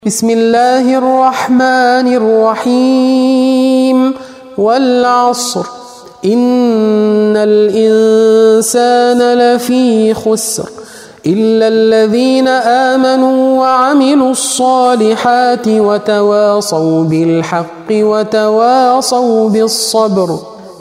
بسم الله الرحمن الرحيم والعصر إن الإنسان لفي خسر إلا الذين آمنوا وعملوا الصالحات وتواصوا بالحق وتواصوا بالصبر